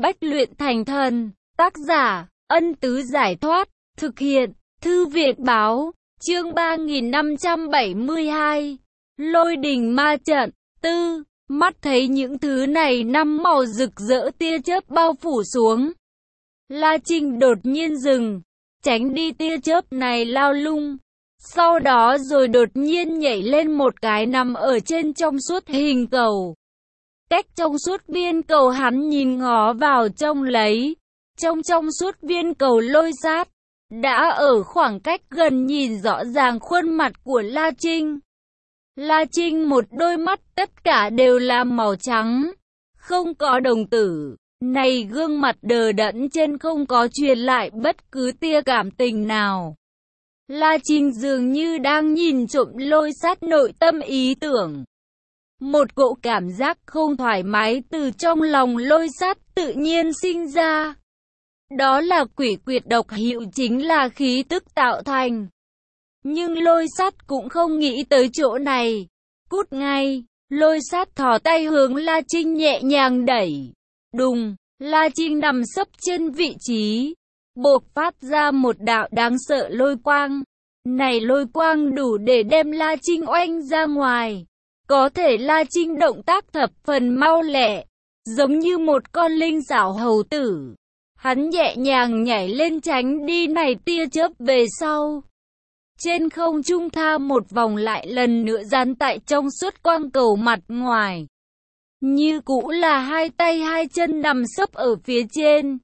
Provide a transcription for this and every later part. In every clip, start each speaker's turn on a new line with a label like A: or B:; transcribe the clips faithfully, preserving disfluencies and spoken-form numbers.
A: Bách luyện thành thần. Tác giả, Ân Tứ Giải Thoát. Thực hiện, Thư viện Báo. Chương ba nghìn năm trăm bảy mươi hai. Lôi đình ma trận. Tư. Mắt thấy những thứ này năm màu rực rỡ tia chớp bao phủ xuống. La Trinh đột nhiên dừng, tránh đi tia chớp này lao lung. Sau đó rồi đột nhiên nhảy lên một cái nằm ở trên trong suốt hình cầu. Cách trong suốt viên cầu hắn nhìn ngó vào trong lấy. Trong trong suốt viên cầu lôi sát, đã ở khoảng cách gần nhìn rõ ràng khuôn mặt của La Trinh. La Trinh một đôi mắt tất cả đều là màu trắng, không có đồng tử. Này gương mặt đờ đẫn trên không có truyền lại bất cứ tia cảm tình nào. La Trinh dường như đang nhìn trộm lôi sát nội tâm ý tưởng. Một cỗ cảm giác không thoải mái từ trong lòng lôi sát tự nhiên sinh ra. Đó là quỷ quyệt độc hiệu, chính là khí tức tạo thành. Nhưng lôi sát cũng không nghĩ tới chỗ này. Cút ngay, lôi sát thò tay hướng La Trinh nhẹ nhàng đẩy. Đùng, La Trinh nằm sấp trên vị trí, bộc phát ra một đạo đáng sợ lôi quang. Này lôi quang đủ để đem La Trinh oanh ra ngoài. Có thể La Trinh động tác thập phần mau lẹ, giống như một con linh xảo hầu tử. Hắn nhẹ nhàng nhảy lên tránh đi này tia chớp về sau. Trên không trung tha một vòng lại lần nữa dán tại trong suốt quang cầu mặt ngoài. Như cũ là hai tay hai chân nằm sấp ở phía trên.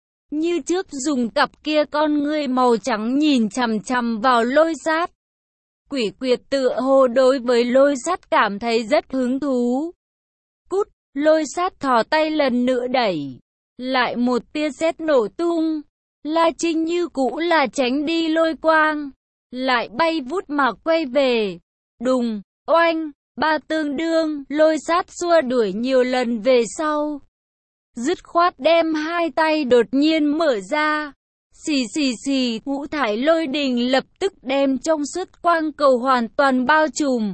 A: Như trước dùng cặp kia con ngươi màu trắng nhìn chằm chằm vào lôi sát. Quỷ quyệt tựa hồ đối với lôi sát cảm thấy rất hứng thú. Cút, lôi sát thò tay lần nữa đẩy. Lại một tia sét nổ tung. La Trinh như cũ là tránh đi lôi quang. Lại bay vút mà quay về. Đùng, oanh, ba tương đương, lôi sát xua đuổi nhiều lần về sau. Dứt khoát đem hai tay đột nhiên mở ra. Xì xì xì, ngũ thải lôi đình lập tức đem trong suốt quang cầu hoàn toàn bao trùm.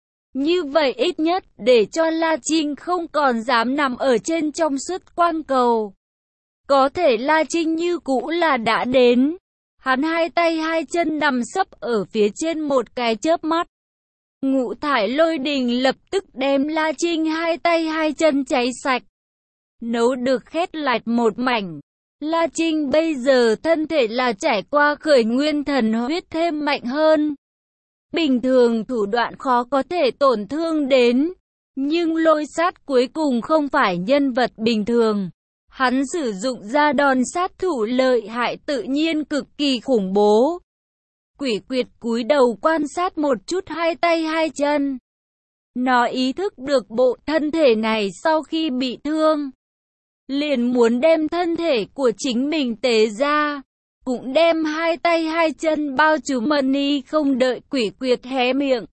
A: Như vậy ít nhất để cho La Trinh không còn dám nằm ở trên trong suốt quang cầu. Có thể La Trinh như cũ là đã đến. Hắn hai tay hai chân nằm sấp ở phía trên một cái chớp mắt. Ngũ thải lôi đình lập tức đem La Trinh hai tay hai chân cháy sạch. Nấu được khét lạch một mảnh. La Trinh bây giờ thân thể là trải qua khởi nguyên thần huyết thêm mạnh hơn. Bình thường thủ đoạn khó có thể tổn thương đến. Nhưng lôi sát cuối cùng không phải nhân vật bình thường. Hắn sử dụng ra đòn sát thủ lợi hại tự nhiên cực kỳ khủng bố. Quỷ quyệt cúi đầu quan sát một chút hai tay hai chân. Nó ý thức được bộ thân thể này sau khi bị thương, liền muốn đem thân thể của chính mình tế ra. Cũng đem hai tay hai chân bao trùm mani, không đợi quỷ quyệt hé miệng.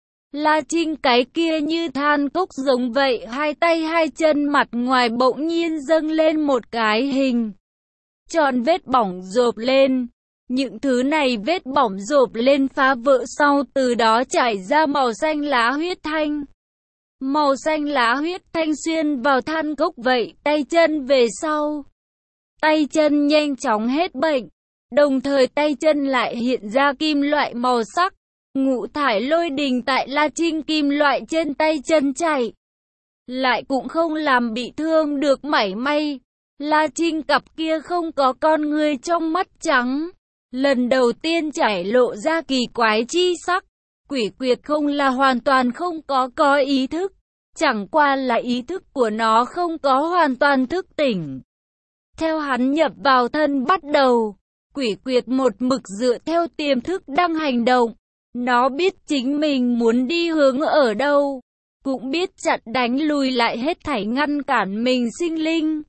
A: La Trinh cái kia như than cốc giống vậy, hai tay hai chân mặt ngoài bỗng nhiên dâng lên một cái hình tròn vết bỏng rộp lên. Những thứ này vết bỏng rộp lên phá vỡ sau, từ đó chảy ra màu xanh lá huyết thanh. Màu xanh lá huyết thanh xuyên vào than cốc vậy, tay chân về sau. Tay chân nhanh chóng hết bệnh, đồng thời tay chân lại hiện ra kim loại màu sắc. Ngũ thải lôi đình tại La Trinh kim loại trên tay chân chảy, lại cũng không làm bị thương được mảy may. La Trinh cặp kia không có con ngươi trong mắt trắng, lần đầu tiên chảy lộ ra kỳ quái chi sắc. Quỷ quyệt không là hoàn toàn không có có ý thức, chẳng qua là ý thức của nó không có hoàn toàn thức tỉnh. Theo hắn nhập vào thân bắt đầu, quỷ quyệt một mực dựa theo tiềm thức đang hành động. Nó biết chính mình muốn đi hướng ở đâu, cũng biết chặn đánh lùi lại hết thảy ngăn cản mình sinh linh.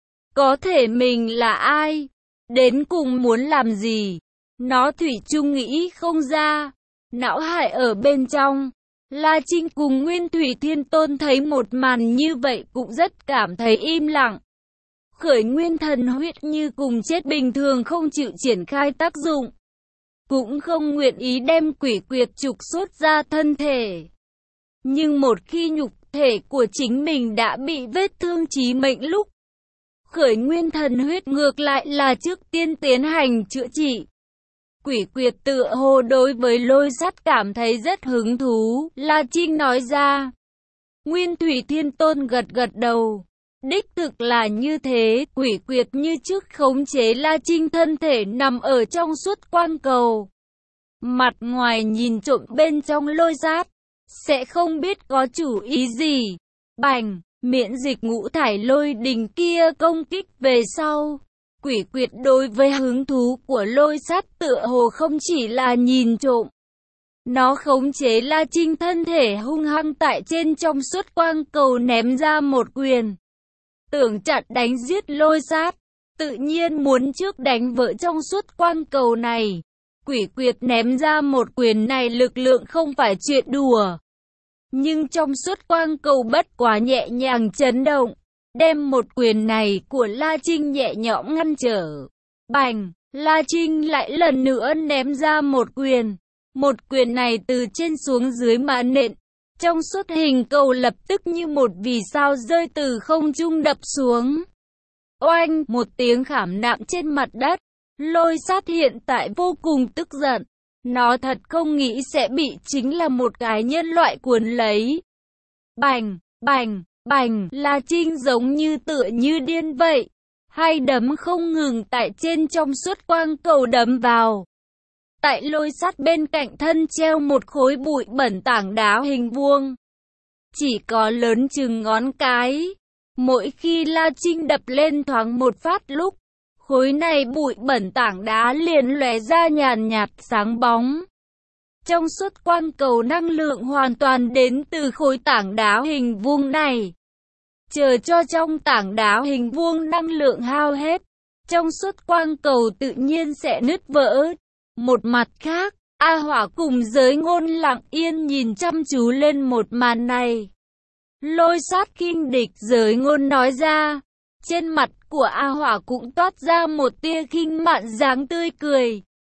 A: Có thể mình là ai, đến cùng muốn làm gì, nó thủy chung nghĩ không ra. Não hải ở bên trong, La Trinh cùng Nguyên Thủy Thiên Tôn thấy một màn như vậy cũng rất cảm thấy im lặng. Khởi nguyên thần huyết như cùng chết bình thường, không chịu triển khai tác dụng, cũng không nguyện ý đem quỷ quyệt trục xuất ra thân thể. Nhưng một khi nhục thể của chính mình đã bị vết thương chí mệnh lúc, khởi nguyên thần huyết, ngược lại là trước tiên tiến hành chữa trị. Quỷ Quyệt tựa hồ đối với Lôi Sắt cảm thấy rất hứng thú, La Trinh nói ra. Nguyên Thủy Thiên Tôn gật gật đầu. Đích thực là như thế, Quỷ Quyệt như trước khống chế La Trinh thân thể nằm ở trong suốt quang cầu. Mặt ngoài nhìn trộm bên trong Lôi Sắt, sẽ không biết có chủ ý gì. Bành, miễn dịch ngũ thải lôi đình kia công kích về sau. Quỷ Quyệt đối với hứng thú của Lôi Sắt tựa hồ không chỉ là nhìn trộm. Nó khống chế La Trinh thân thể hung hăng tại trên trong suốt quang cầu ném ra một quyền. Tưởng chặn đánh giết Lôi Sắt, tự nhiên muốn trước đánh vỡ trong suốt quang cầu này. Quỷ Quyệt ném ra một quyền này lực lượng không phải chuyện đùa. Nhưng trong suốt quang cầu bất quá nhẹ nhàng chấn động, đem một quyền này của La Trinh nhẹ nhõm ngăn trở. Bành, La Trinh lại lần nữa ném ra một quyền. Một quyền này từ trên xuống dưới mà nện. Trong suốt hình cầu lập tức như một vì sao rơi từ không trung đập xuống. Oanh, một tiếng khảm nạm trên mặt đất. Lôi Sắt hiện tại vô cùng tức giận. Nó thật không nghĩ sẽ bị chính là một cái nhân loại cuốn lấy. Bành, bành, bành, La Trinh giống như tựa như điên vậy. Hai đấm không ngừng tại trên trong suốt quang cầu đấm vào. Tại Lôi Sắt bên cạnh thân treo một khối bụi bẩn tảng đá hình vuông. Chỉ có lớn chừng ngón cái. Mỗi khi La Trinh đập lên thoáng một phát lúc, khối này bụi bẩn tảng đá liền lóe ra nhàn nhạt sáng bóng. Trong suốt quang cầu năng lượng hoàn toàn đến từ khối tảng đá hình vuông này. Chờ cho trong tảng đá hình vuông năng lượng hao hết, trong suốt quang cầu tự nhiên sẽ nứt vỡ. Một mặt khác, A Hỏa cùng Giới Ngôn lặng yên nhìn chăm chú lên một màn này. Lôi Sắt khinh địch, Giới Ngôn nói ra. Trên mặt của A Hỏa cũng toát ra một tia khinh mạn dáng tươi cười.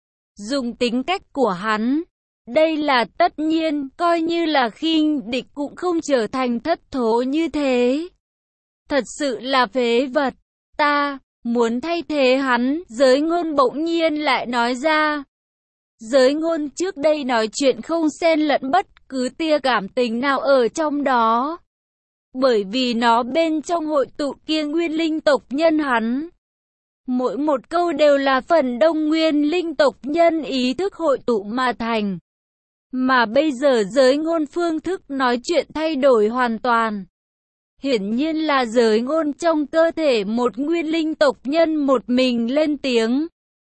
A: Dùng tính cách của hắn, đây là tất nhiên, coi như là khinh địch cũng không trở thành thất thố như thế. Thật sự là phế vật, ta muốn thay thế hắn, Giới Ngôn bỗng nhiên lại nói ra. Giới Ngôn trước đây nói chuyện không xen lẫn bất cứ tia cảm tình nào ở trong đó. Bởi vì nó bên trong hội tụ kia nguyên linh tộc nhân hắn. Mỗi một câu đều là phần đông nguyên linh tộc nhân ý thức hội tụ mà thành. Mà bây giờ Giới Ngôn phương thức nói chuyện thay đổi hoàn toàn. Hiển nhiên là Giới Ngôn trong cơ thể một nguyên linh tộc nhân một mình lên tiếng.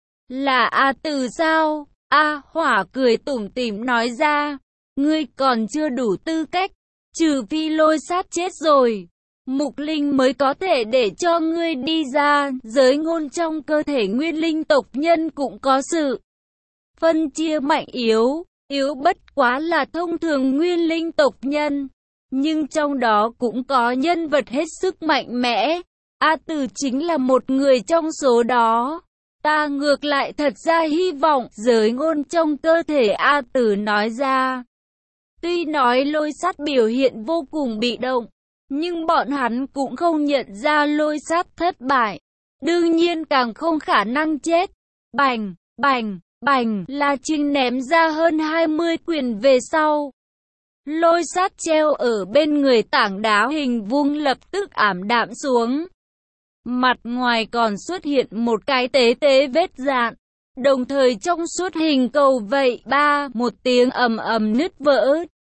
A: Là A Từ sao? A Hỏa cười tủm tỉm nói ra. Ngươi còn chưa đủ tư cách. Trừ phi Lôi Sắt chết rồi, Mục Linh mới có thể để cho ngươi đi ra. Giới Ngôn trong cơ thể nguyên linh tộc nhân cũng có sự phân chia mạnh yếu. Yếu bất quá là thông thường nguyên linh tộc nhân, nhưng trong đó cũng có nhân vật hết sức mạnh mẽ. A Từ chính là một người trong số đó. Ta ngược lại thật ra hy vọng. Giới Ngôn trong cơ thể A Từ nói ra. Tuy nói Lôi Sắt biểu hiện vô cùng bị động, nhưng bọn hắn cũng không nhận ra Lôi Sắt thất bại. Đương nhiên càng không khả năng chết. Bành, bành, bành, La Trinh ném ra hơn hai mươi quyền về sau. Lôi Sắt treo ở bên người tảng đá hình vuông lập tức ảm đạm xuống. Mặt ngoài còn xuất hiện một cái tế tế vết dạn. Đồng thời trong suốt hình cầu vậy ba một tiếng ầm ầm nứt vỡ.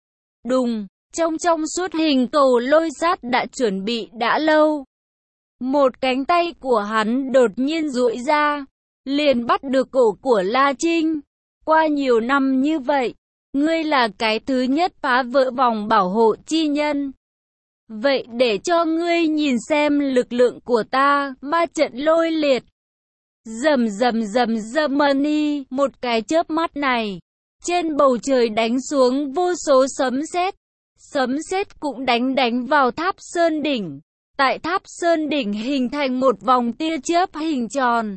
A: Đùng, trong trong suốt hình cầu Lôi Sắt đã chuẩn bị đã lâu. Một cánh tay của hắn đột nhiên duỗi ra, liền bắt được cổ của La Trinh. Qua nhiều năm như vậy, ngươi là cái thứ nhất phá vỡ vòng bảo hộ chi nhân. Vậy để cho ngươi nhìn xem lực lượng của ta, ma trận lôi liệt. Rầm rầm rầm rầm mani, một cái chớp mắt này, trên bầu trời đánh xuống vô số sấm sét. Sấm sét cũng đánh đánh vào tháp sơn đỉnh. Tại tháp sơn đỉnh hình thành một vòng tia chớp hình tròn.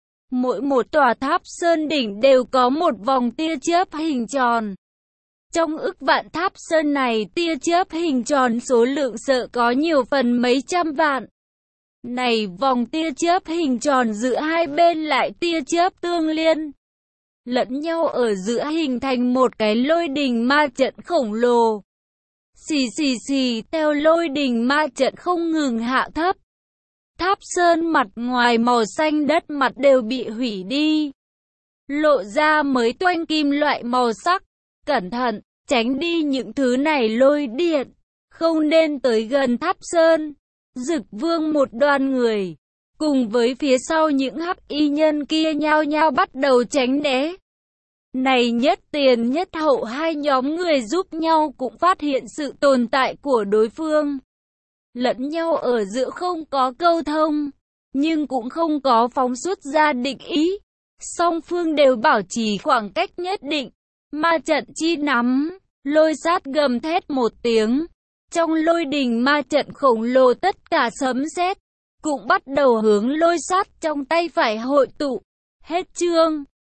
A: Mỗi một tòa tháp sơn đỉnh đều có một vòng tia chớp hình tròn. Trong ức vạn tháp sơn này tia chớp hình tròn số lượng sợ có nhiều phần mấy trăm vạn. Này vòng tia chớp hình tròn giữa hai bên lại tia chớp tương liên lẫn nhau ở giữa hình thành một cái lôi đình ma trận khổng lồ. Xì xì xì, theo lôi đình ma trận không ngừng hạ thấp. Tháp sơn mặt ngoài màu xanh đất mặt đều bị hủy đi. Lộ ra mới toanh kim loại màu sắc. Cẩn thận, tránh đi những thứ này lôi điện. Không nên tới gần tháp sơn. Dực vương một đoàn người, cùng với phía sau những hắc y nhân kia nhao nhao bắt đầu tránh né. Này nhất tiền nhất hậu hai nhóm người giúp nhau cũng phát hiện sự tồn tại của đối phương. Lẫn nhau ở giữa không có câu thông, nhưng cũng không có phóng xuất ra địch ý. Song phương đều bảo trì khoảng cách nhất định. Ma trận chi nắm, lôi sát gầm thét một tiếng. Trong lôi đình ma trận khổng lồ tất cả sấm sét cũng bắt đầu hướng lôi sát trong tay phải hội tụ. Hết chương.